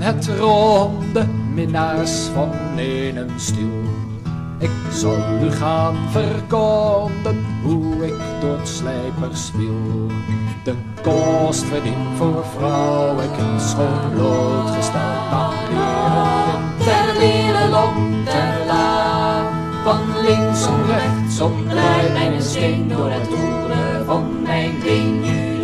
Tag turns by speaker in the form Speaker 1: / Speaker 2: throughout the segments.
Speaker 1: het ronde minnaars van een stoel. Ik zal u gaan verkonden hoe ik door het slijpers viel. De kost verdient voor vrouwen schoon blootgesteld aan leren. Ter leren, ter la, van linksom rechtsom draait mijn steen door het roeren van mijn been.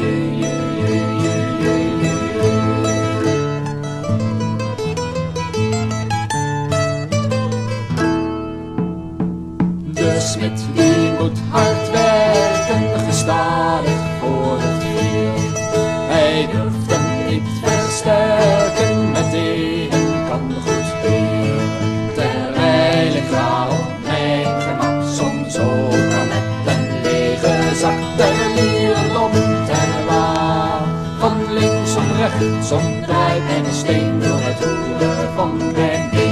Speaker 1: De smid die moet hard werken, gestadig voor het vuur. Hij durft hem niet versterken, met een kan goed bier. Terwijl ik ga op mijn gemak, soms ook al met een lege zak. Terlierlom, terla, van linksom rechtsom draait mijn steen door het roeren van mijn been.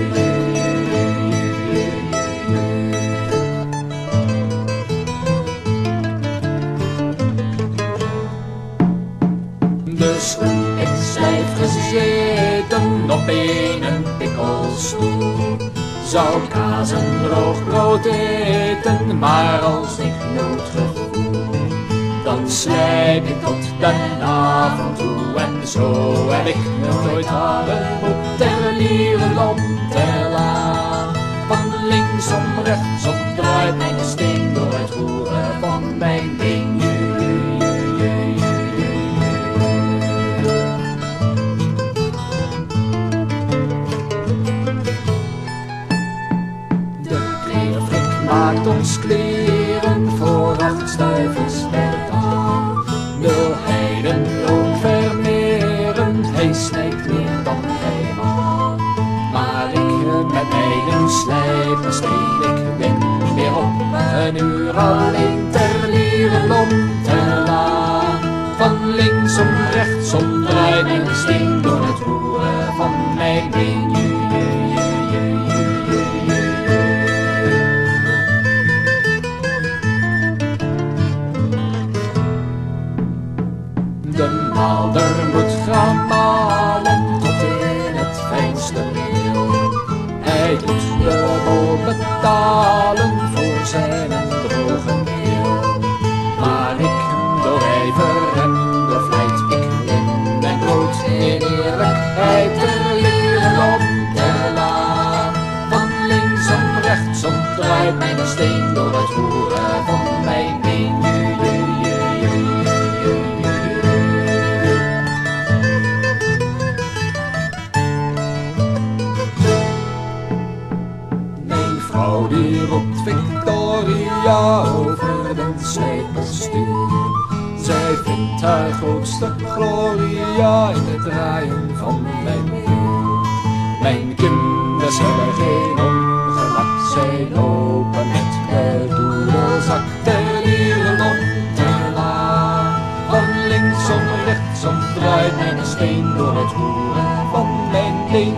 Speaker 1: Dus ik stijf gezeten op een pikkelstoel. Zou kaas en droog brood eten, maar als ik nood gevoel, dan slijp ik tot den avond toe. En zo heb ik nooit haren moe. Terlierlom, terla, van linksom rechtsom draait mijn steen door het roeren van mijn been. Maakt ons kleren voor 8 stuivers per dag. Wil hij den loon vermeren, hij snijdt meer dan hij mag. Maar ik met mijn slijper steen, ik ben weer op een uur alleen. Terlierlom, terla, van linksom rechtsom draait mijn steen door het roeren van mijn been. De maalder moet gaan malen tot in het fijnste meel. Hij doet dubbel betalen voor zijn droge keel. Maar ik door ijver en door vlijt, ik win mijn brood in eerlijkheid. Terlierlom, terla, van linksom rechtsom draait mijn steen door het roeren van mijn been. Die roept Victoria over den slijperstoel. Zij vindt haar grootste gloria in het draaien van mijn wiel. Mijn kinders hebben geen ongemak, zij lopen met de doedelzak. Terlierlom, terla, van linksom rechtsom draait mijn steen door het roeren van mijn been.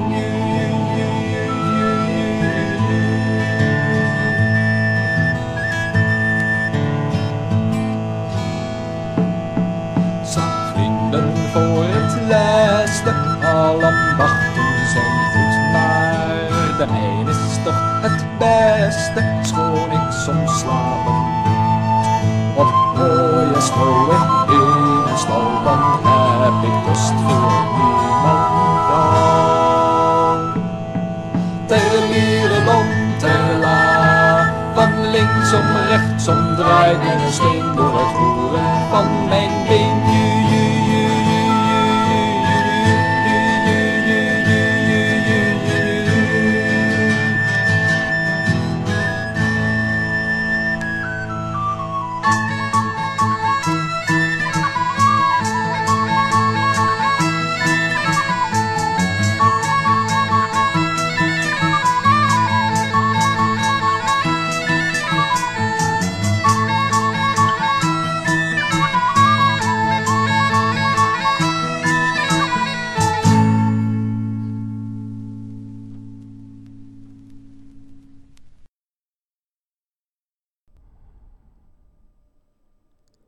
Speaker 1: Voor het laatste, alle ambachten zijn goed, maar de mijn is toch het beste, schoon ik soms slapen moet. Op mooie stro in een stal, dan heb ik rust voor niemand dan. Terlierlom, terla, van linksom rechtsom draait mijn steen door het roeren van mijn been.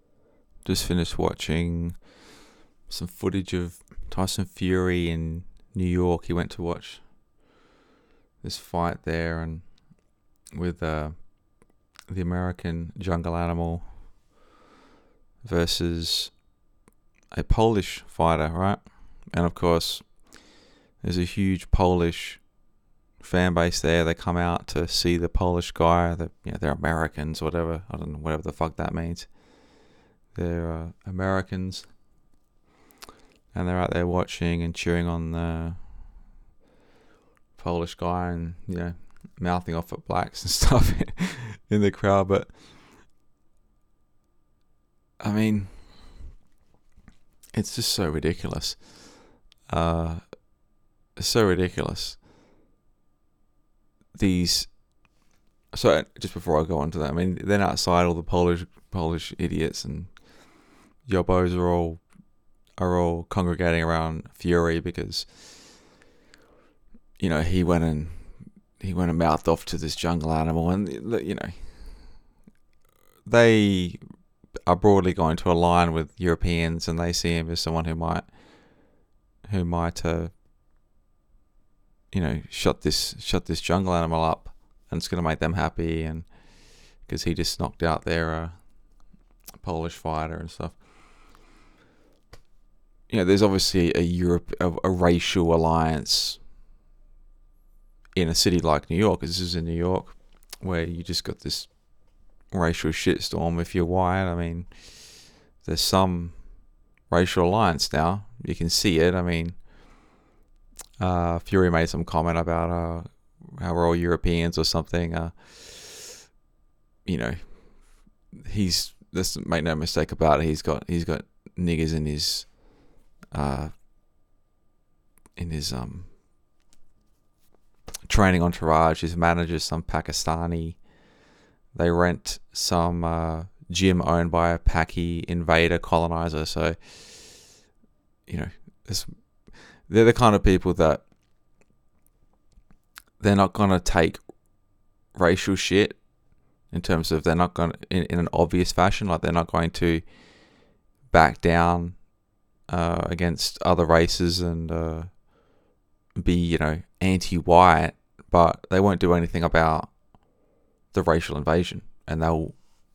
Speaker 2: Just finished watching some footage of Tyson Fury and New York. He went to watch this fight there, and with the American jungle animal versus a Polish fighter, right? And of course, there's a huge Polish fan base there. They come out to see the Polish guy. They're Americans, whatever. I don't know, whatever the fuck that means. They're Americans, and they're out there watching and cheering on the Polish guy, and mouthing off at blacks and stuff in the crowd. But I mean, it's just so ridiculous. It's so ridiculous. So just before I go on to that, I mean, then outside, all the Polish idiots and yobos are all congregating around Fury because he went and mouthed off to this jungle animal, and they are broadly going to align with Europeans, and they see him as someone who might shut this jungle animal up, and it's going to make them happy, and because he just knocked out their Polish fighter and stuff. There's obviously a racial alliance in a city like New York, because this is in New York, where you just got this racial shitstorm if you're white. I mean, there's some racial alliance now. You can see it. I mean, Fury made some comment about how we're all Europeans or something. Let's make no mistake about it. He's got niggers in his training entourage. His manager's some Pakistani. They rent some gym owned by a Paki invader colonizer. So, they're the kind of people that they're not going to take racial shit in terms of they're not going to, in an obvious fashion, like they're not going to back down against other races and be, anti-white, but they won't do anything about the racial invasion, and they'll,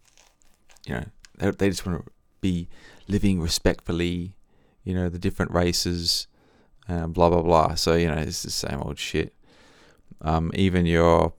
Speaker 2: they just want to be living respectfully, the different races, blah blah blah. So it's the same old shit. Even your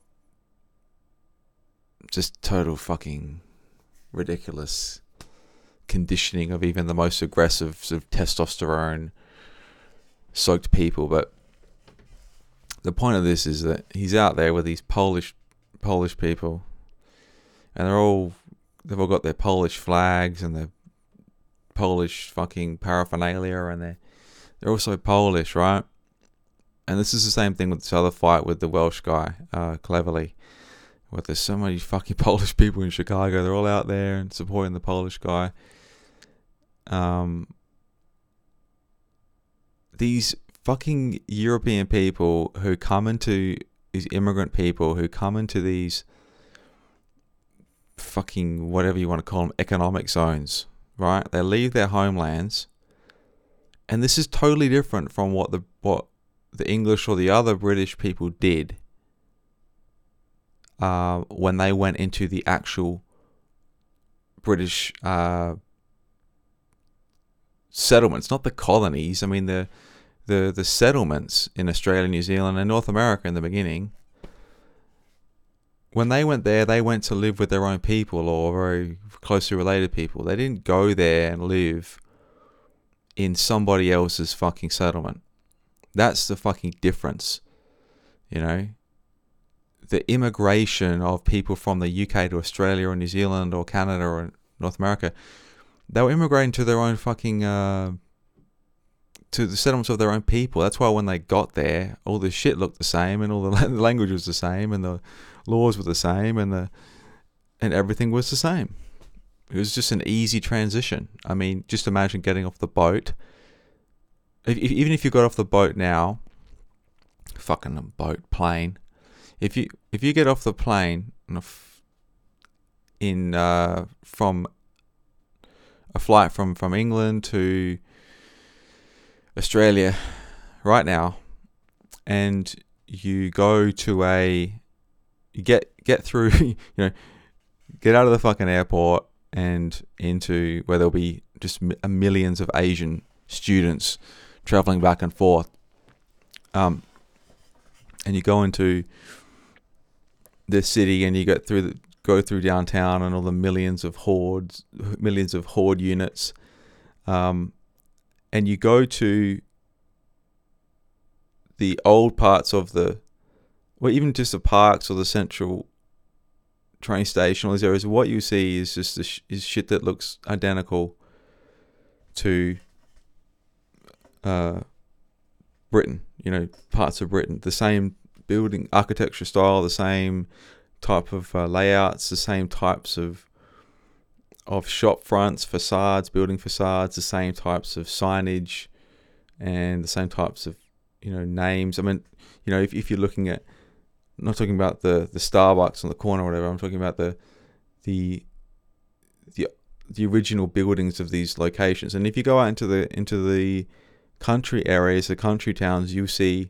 Speaker 2: just total fucking ridiculous conditioning of even the most aggressive sort of testosterone soaked people. But the point of this is that he's out there with these Polish people, and they've all got their Polish flags and their Polish fucking paraphernalia, and they're also Polish, right? And this is the same thing with this other fight with the Welsh guy, Cleverly, where there's so many fucking Polish people in Chicago. They're all out there and supporting the Polish guy. These fucking European people who come into these immigrant people who come into these fucking whatever you want to call them economic zones, right? They leave their homelands, and this is totally different from what the English or the other British people did when they went into the actual British settlements, not the colonies. I mean the settlements in Australia, New Zealand, and North America in the beginning. When they went there, they went to live with their own people or very closely related people. They didn't go there and live in somebody else's fucking settlement. That's the fucking difference, The immigration of people from the UK to Australia or New Zealand or Canada or North America, they were immigrating to their own fucking, to the settlements of their own people. That's why when they got there, all the shit looked the same, and all the language was the same, and the laws were the same, and everything was the same. It was just an easy transition. I mean, just imagine getting off the boat. Even if you got off the boat now, plane. If you get off the plane from a flight from England to Australia right now, and you go to you get through, get out of the fucking airport and into where there'll be just millions of Asian students traveling back and forth. And you go into the city and you go through downtown and all the millions of horde units. And you go to the old parts of even just the parks or the central train station, all these areas. What you see is just is shit that looks identical to Britain, parts of Britain. The same building architecture style, the same type of layouts, the same types of shop fronts, facades, building facades, the same types of signage, and the same types of names. I mean, if you're looking at, I'm not talking about the Starbucks on the corner or whatever. I'm talking about the original buildings of these locations. And if you go out into the country areas, the country towns, you see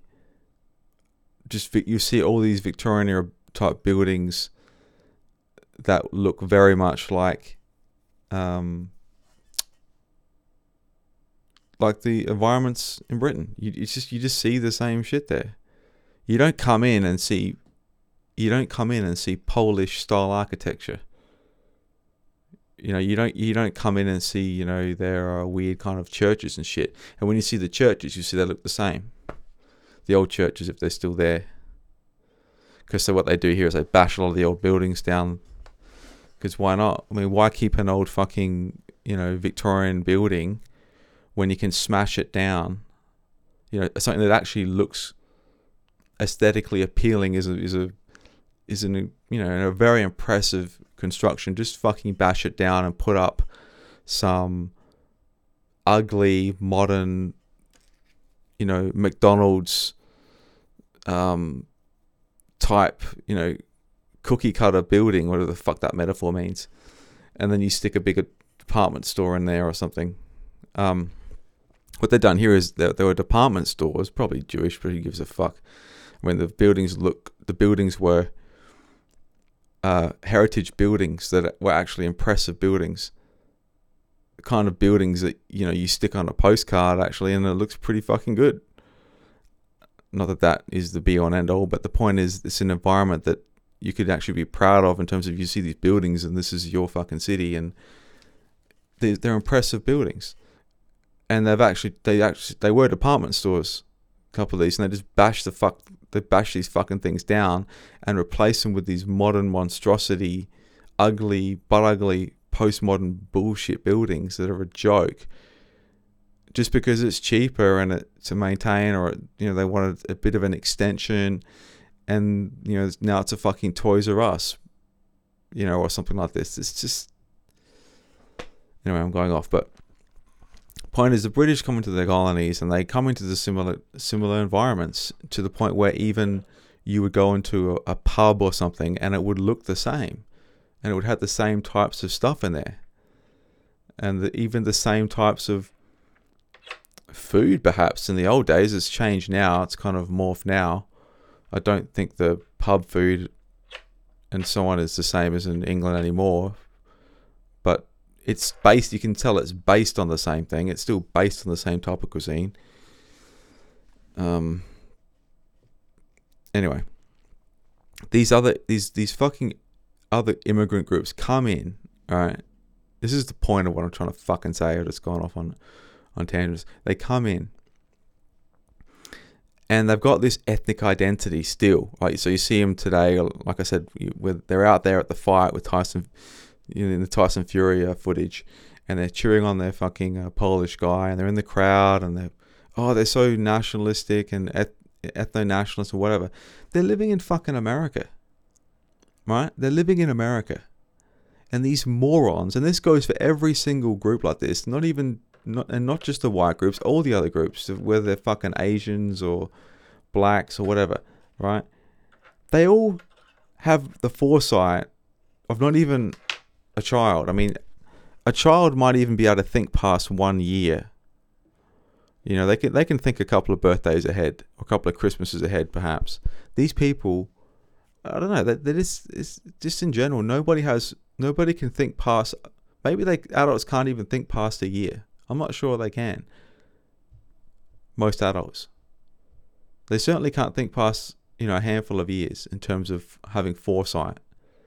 Speaker 2: all these Victorian era type buildings that look very much like the environments in Britain. You just see the same shit there. You don't come in and see Polish style architecture. You don't come in and see, there are weird kind of churches and shit. And when you see the churches, you see they look the same. The old churches, if they're still there. Because what they do here is they bash a lot of the old buildings down. Because why not? I mean, why keep an old fucking, Victorian building when you can smash it down? Something that actually looks aesthetically appealing is a very impressive construction. Just fucking bash it down and put up some ugly modern, McDonald's type, cookie cutter building, whatever the fuck that metaphor means, and then you stick a bigger department store in there or something. What they've done here is there were department stores, probably Jewish, but who gives a fuck. When the buildings were heritage buildings that were actually impressive buildings, the kind of buildings that you stick on a postcard actually, and it looks pretty fucking good. Not that is the be all and end all, but the point is it's an environment that you could actually be proud of in terms of you see these buildings and this is your fucking city, and they're impressive buildings. And they were department stores, a couple of these, and they just bash these fucking things down and replace them with these modern monstrosity, ugly postmodern bullshit buildings that are a joke. Just because it's cheaper and to maintain, or they wanted a bit of an extension, and now it's a fucking Toys R Us, or something like this. It's just, anyway, I'm going off, but point is the British come into their colonies and they come into the similar environments to the point where even you would go into a pub or something and it would look the same, and it would have the same types of stuff in there, and even the same types of food. Perhaps in the old days. It's changed now, it's kind of morphed now. I don't think the pub food and so on is the same as in England anymore, but it's based, you can tell it's based on the same thing. It's still based on the same type of cuisine. Anyway, these fucking other immigrant groups come in, alright? This is the point of what I'm trying to fucking say. I've just gone off on tangents. They come in and they've got this ethnic identity still, right? So you see them today, like I said, they're out there at the fight with Tyson, in the Tyson Fury footage, and they're cheering on their fucking Polish guy, and they're in the crowd, and they're so nationalistic and ethno-nationalist or whatever. They're living in fucking America, right? They're living in America, and these morons, and this goes for every single group like this, not just the white groups, all the other groups, whether they're fucking Asians or blacks or whatever, right? They all have the foresight of not even a child. I mean, a child might even be able to think past 1 year You know, they can think a couple of birthdays ahead, or a couple of Christmases ahead, perhaps. These people, I don't know. That is just in general. Nobody can think past. Maybe adults can't even think past a year. I'm not sure they can. Most adults, they certainly can't think past a handful of years in terms of having foresight.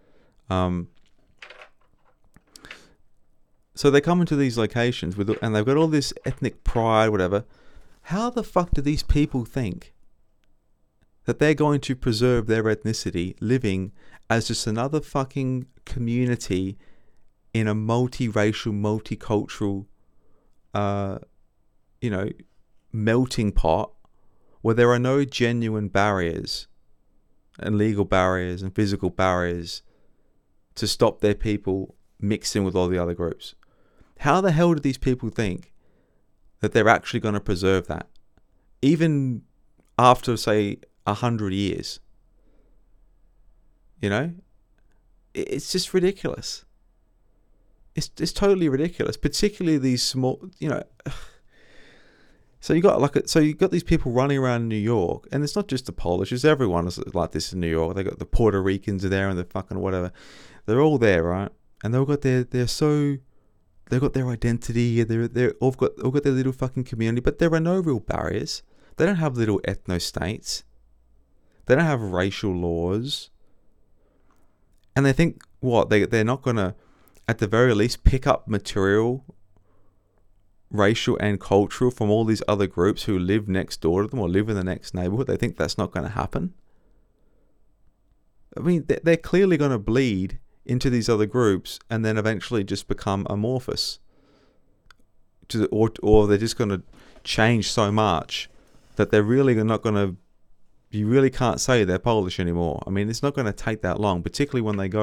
Speaker 2: So they come into these locations and they've got all this ethnic pride, whatever. How the fuck do these people think that they're going to preserve their ethnicity living as just another fucking community in a multiracial, multicultural, melting pot where there are no genuine barriers and legal barriers and physical barriers to stop their people mixing with all the other groups? How the hell do these people think that they're actually going to preserve that, even after, say, 100 years? It's just ridiculous. It's totally ridiculous, particularly these small, So you got these people running around in New York, and it's not just the Polish; it's everyone is like this in New York. They got the Puerto Ricans are there, and the fucking whatever. They're all there, right? And they've got they've got their identity. They're all got their little fucking community, but there are no real barriers. They don't have little ethno states. They don't have racial laws. And they think they're not gonna, at the very least, pick up material, racial and cultural, from all these other groups who live next door to them or live in the next neighborhood. They think that's not going to happen. I mean, they're clearly going to bleed into these other groups and then eventually just become amorphous, or they're just going to change so much that they're really not going to. You really can't say they're Polish anymore. I mean, it's not going to take that long, particularly when they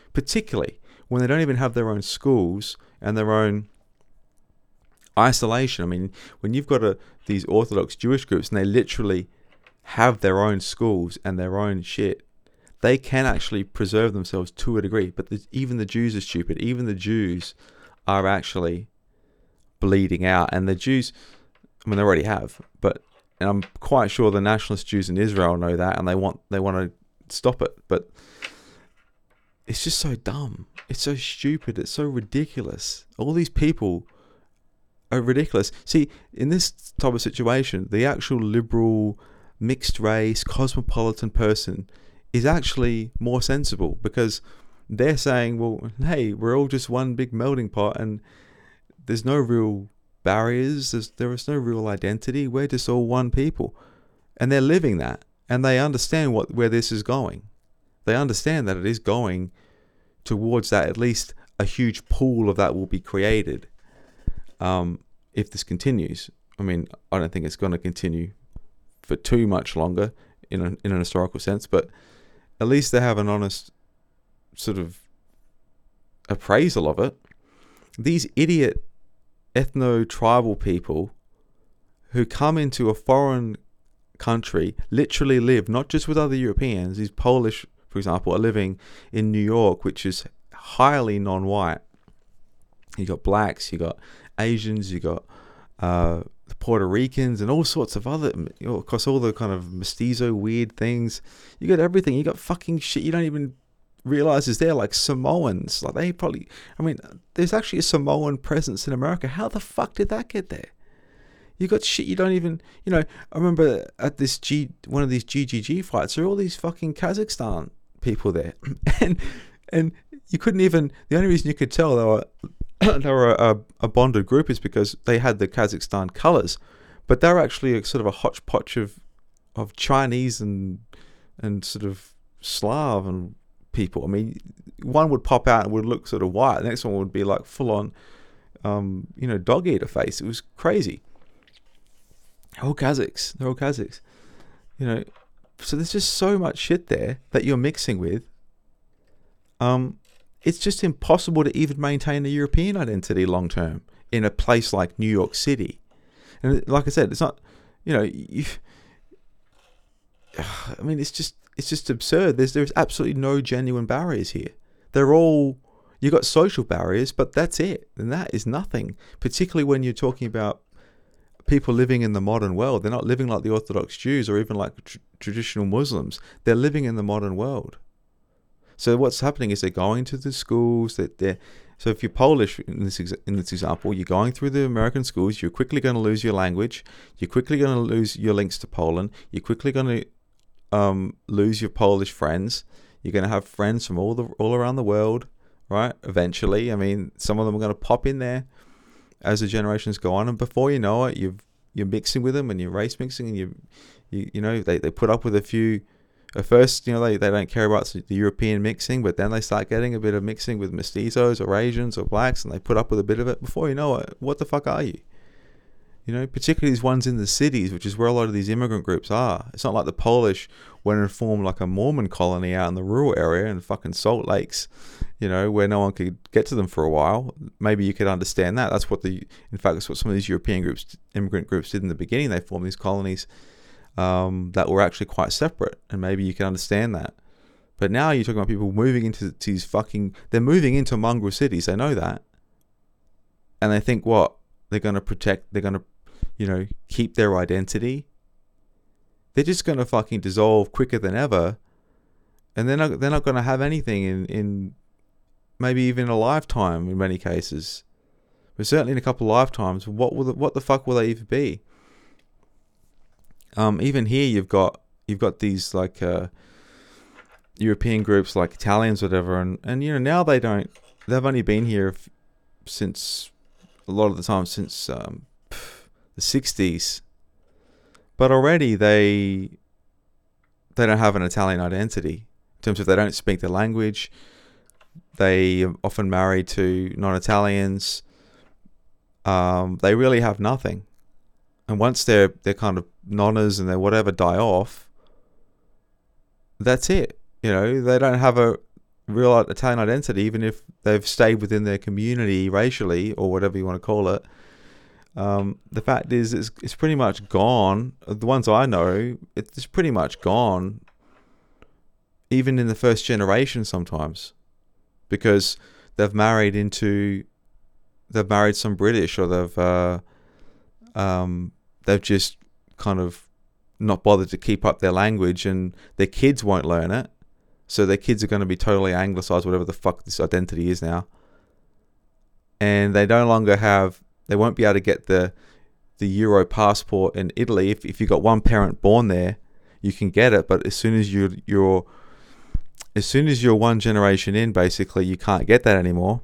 Speaker 2: don't even have their own schools and their own isolation. I mean, when you've got these Orthodox Jewish groups and they literally have their own schools and their own shit, they can actually preserve themselves to a degree. But even the Jews are stupid. Even the Jews are actually bleeding out. And the Jews, I mean, they already have, and I'm quite sure the nationalist Jews in Israel know that, and they want to stop it. But it's just so dumb. It's so stupid. It's so ridiculous. All these people are ridiculous. See, in this type of situation, the actual liberal, mixed race, cosmopolitan person is actually more sensible, because they're saying, well, hey, we're all just one big melting pot and there's no real barriers, there is no real identity, we're just all one people. And they're living that, and they understand where this is going. They understand that it is going towards that. At least a huge pool of that will be created if this continues. I mean, I don't think it's going to continue for too much longer in an historical sense, but at least they have an honest sort of appraisal of it. These idiot ethno-tribal people who come into a foreign country literally live not just with other Europeans. These Polish, for example, are living in New York, which is highly non-white. You got blacks, you got Asians, you got the Puerto Ricans, and all sorts of other, of course, all the kind of mestizo weird things. You got everything. You got fucking shit you don't even realize is there, like Samoans. Like they probably, I mean, there's actually a Samoan presence in America. How the fuck did that get there? You got shit you don't even, I remember at this one of these GGG fights, there are all these fucking Kazakhstan people there, and you couldn't even. The only reason you could tell they were a bonded group is because they had the Kazakhstan colors, but they're actually a sort of a hodgepodge of Chinese and sort of Slav and people. I mean, one would pop out and would look sort of white. The next one would be like full on, dog eater face. It was crazy. They're all Kazakhs. So there's just so much shit there that you're mixing with. It's just impossible to even maintain a European identity long term in a place like New York City. And like I said, it's not, I mean, it's just absurd. There's absolutely no genuine barriers here. You got social barriers, but that's it. And that is nothing, particularly when you're talking about people living in the modern world. They're not living like the Orthodox Jews or even like traditional Muslims. They're living in the modern world. So what's happening is they're going to the schools. So if you're Polish in this example, you're going through the American schools. You're quickly going to lose your language. You're quickly going to lose your links to Poland. You're quickly going to lose your Polish friends. You're going to have friends from all around the world, right? Eventually, I mean, some of them are going to pop in there as the generations go on, and before you know it, you're mixing with them, and you're race mixing, and you know they put up with a few. At first, you know, they don't care about the European mixing, but then they start getting a bit of mixing with mestizos or Asians or blacks, and they put up with a bit of it. Before you know it, what the fuck are you? You know, particularly these ones in the cities, which is where a lot of these immigrant groups are. It's not like the Polish went and formed like a Mormon colony out in the rural area in fucking Salt Lakes, you know, where no one could get to them for a while. Maybe you could understand that. In fact, that's what some of these European groups, immigrant groups, did in the beginning. They formed these colonies that were actually quite separate, and maybe you can understand that. But now you're talking about people moving into these they're moving into mongrel cities. They know that, and they think what they're going to protect. They're going to, you know, keep their identity. They're just going to fucking dissolve quicker than ever, and they're not going to have anything in maybe even a lifetime in many cases, but certainly in a couple of lifetimes. What the fuck will they even be? Even here, you've got these like European groups like Italians, whatever, and you know, now they've only been here since a lot of the time since the 60s, but already they don't have an Italian identity in terms of they don't speak the language. They are often married to non-Italians. They really have nothing. And once they're kind of nonnas and they whatever die off, that's it. You know, they don't have a real Italian identity, even if they've stayed within their community racially or whatever you want to call it. The fact is, it's pretty much gone. The ones I know, it's pretty much gone, even in the first generation sometimes, because they've married some British, or they've just kind of not bothered to keep up their language, and their kids won't learn it. So their kids are going to be totally anglicized, whatever the fuck this identity is now. And they no longer they won't be able to get the Euro passport in Italy. If you've got one parent born there, you can get it. But as soon as you're one generation in, basically, you can't get that anymore.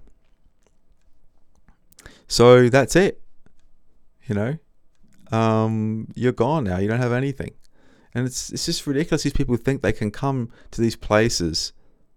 Speaker 2: So that's it. You know? You're gone now. You don't have anything, and it's just ridiculous. These people think they can come to these places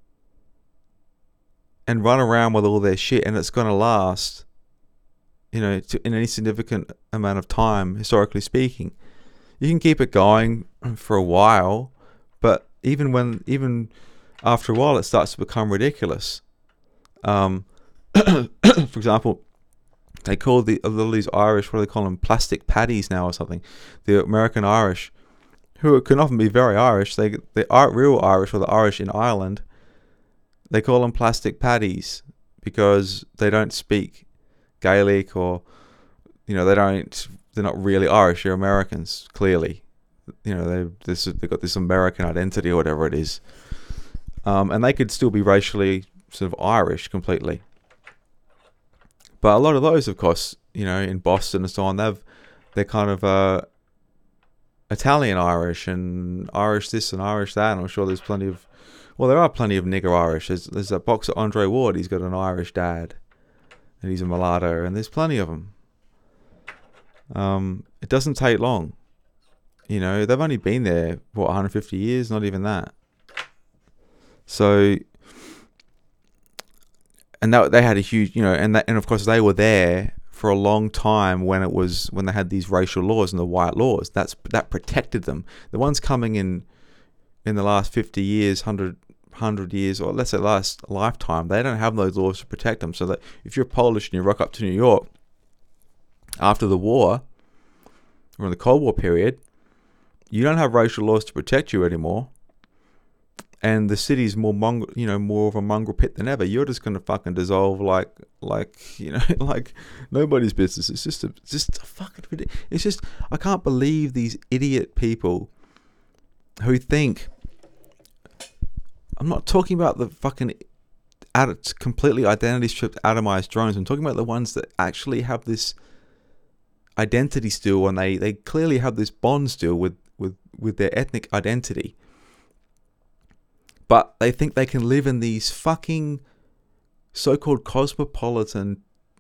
Speaker 2: and run around with all their shit, and it's going to last, you know, in any significant amount of time, historically speaking. You can keep it going for a while, but even after a while, it starts to become ridiculous. For example, they call a lot of these Irish, what do they call them, plastic paddies now or something. The American Irish, who can often be very Irish, they are real Irish, or the Irish in Ireland, they call them plastic paddies because they don't speak Gaelic, or, you know, they're not really Irish, they're Americans, clearly. You know, they've got this American identity or whatever it is. And they could still be racially sort of Irish completely. But a lot of those, of course, you know, in Boston and so on, they're kind of Italian Irish and Irish this and Irish that. And I'm sure there are plenty of nigger Irish. There's that boxer Andre Ward. He's got an Irish dad, and he's a mulatto, and there's plenty of them. It doesn't take long. You know, they've only been there, 150 years? Not even that. So, and they had a huge, you know, and of course they were there for a long time when they had these racial laws and the white laws. That protected them. The ones coming in the last 50 years, 100 years, or let's say last lifetime, they don't have those laws to protect them. So that if you're Polish and you rock up to New York after the war, or in the Cold War period, you don't have racial laws to protect you anymore. and the city's more more of a mongrel pit than ever, you're just gonna fucking dissolve like like nobody's business. It's just a fucking ridiculous. It's just, I can't believe these idiot people who think. I'm not talking about the fucking completely identity stripped, atomized drones. I'm talking about the ones that actually have this identity still, and they clearly have this bond still with their ethnic identity. But they think they can live in these fucking so-called cosmopolitan,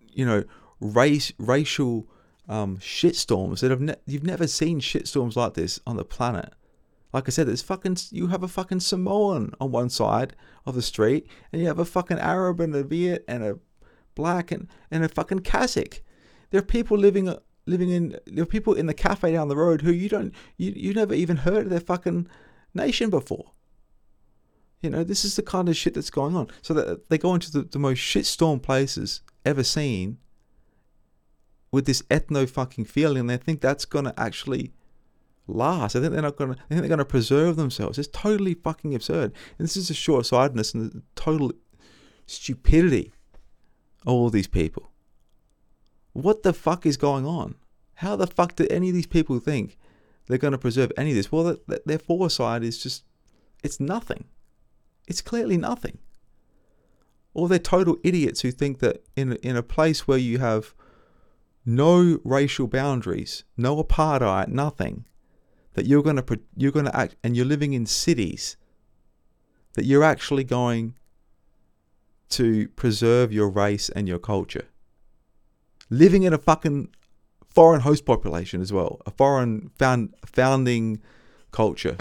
Speaker 2: racial shitstorms that you've never seen shitstorms like this on the planet. Like I said, you have a fucking Samoan on one side of the street, and you have a fucking Arab and a Viet and a black and a fucking Kazakh. There are people there are people in the cafe down the road who you never even heard of their fucking nation before. This is the kind of shit that's going on. So that they go into the most shitstorm places ever seen with this ethno fucking feeling, and they think that's gonna actually last. I think they're gonna preserve themselves. It's totally fucking absurd. And this is the short-sightedness and the total stupidity of all these people. What the fuck is going on? How the fuck do any of these people think they're gonna preserve any of this? Well, their foresight is just, it's nothing. It's clearly nothing. Or they're total idiots who think that in a place where you have no racial boundaries, no apartheid, nothing, that you're gonna act, and you're living in cities, that you're actually going to preserve your race and your culture. Living in a fucking foreign host population as well, a foreign founding culture.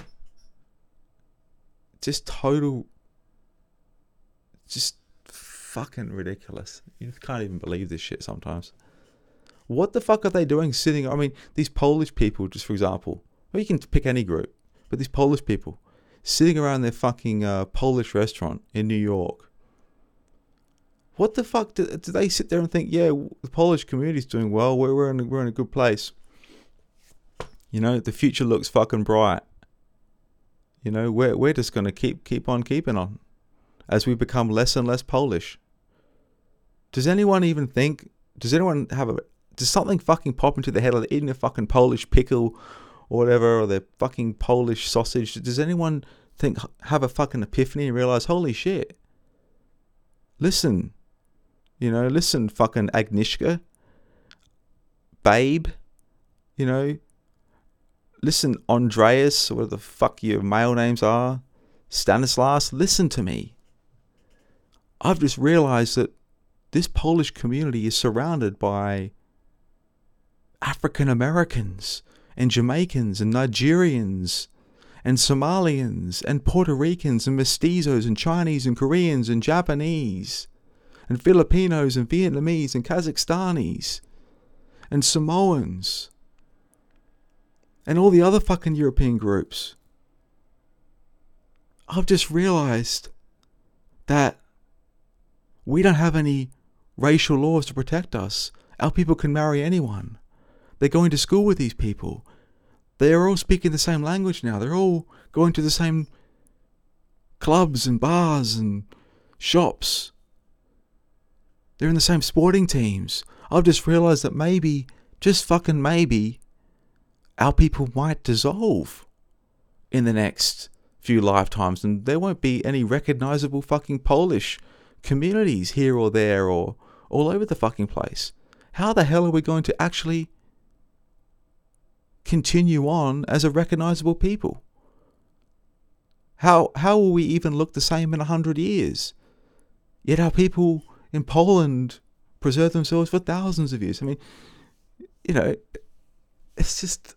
Speaker 2: Just fucking ridiculous. You can't even believe this shit sometimes. What the fuck are they doing sitting? I mean, these Polish people, just for example, or you can pick any group, but these Polish people sitting around their fucking Polish restaurant in New York. What the fuck do they sit there and think? Yeah, the Polish community's doing well. We're in a good place. The future looks fucking bright. We're just gonna keep on keeping on as we become less and less Polish. Does anyone even think? Does something fucking pop into their head, like they're eating a fucking Polish pickle or whatever, or their fucking Polish sausage? Does anyone have a fucking epiphany and realize, holy shit? Listen, fucking Agnieszka, Babe, listen, Andreas, or whatever the fuck your male names are, Stanislas, listen to me. I've just realized that this Polish community is surrounded by African Americans and Jamaicans and Nigerians and Somalians and Puerto Ricans and mestizos and Chinese and Koreans and Japanese and Filipinos and Vietnamese and Kazakhstanis and Samoans and all the other fucking European groups. I've just realized that we don't have any racial laws to protect us. Our people can marry anyone. They're going to school with these people. They are all speaking the same language now. They're all going to the same clubs and bars and shops. They're in the same sporting teams. I've just realized that maybe, just fucking maybe, our people might dissolve in the next few lifetimes, and there won't be any recognizable fucking Polish communities here or there or all over the fucking place. How the hell are we going to actually continue on as a recognizable people? How will we even look the same in 100 years? Yet our people in Poland preserve themselves for thousands of years. I mean, it's just...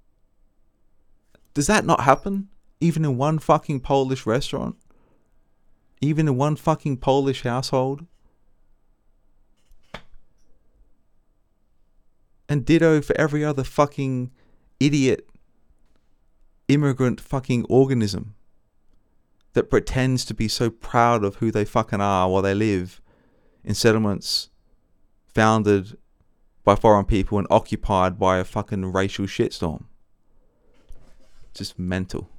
Speaker 2: Does that not happen? Even in one fucking Polish restaurant? Even in one fucking Polish household? And ditto for every other fucking idiot immigrant fucking organism that pretends to be so proud of who they fucking are while they live in settlements founded by foreign people and occupied by a fucking racial shitstorm. Just mental.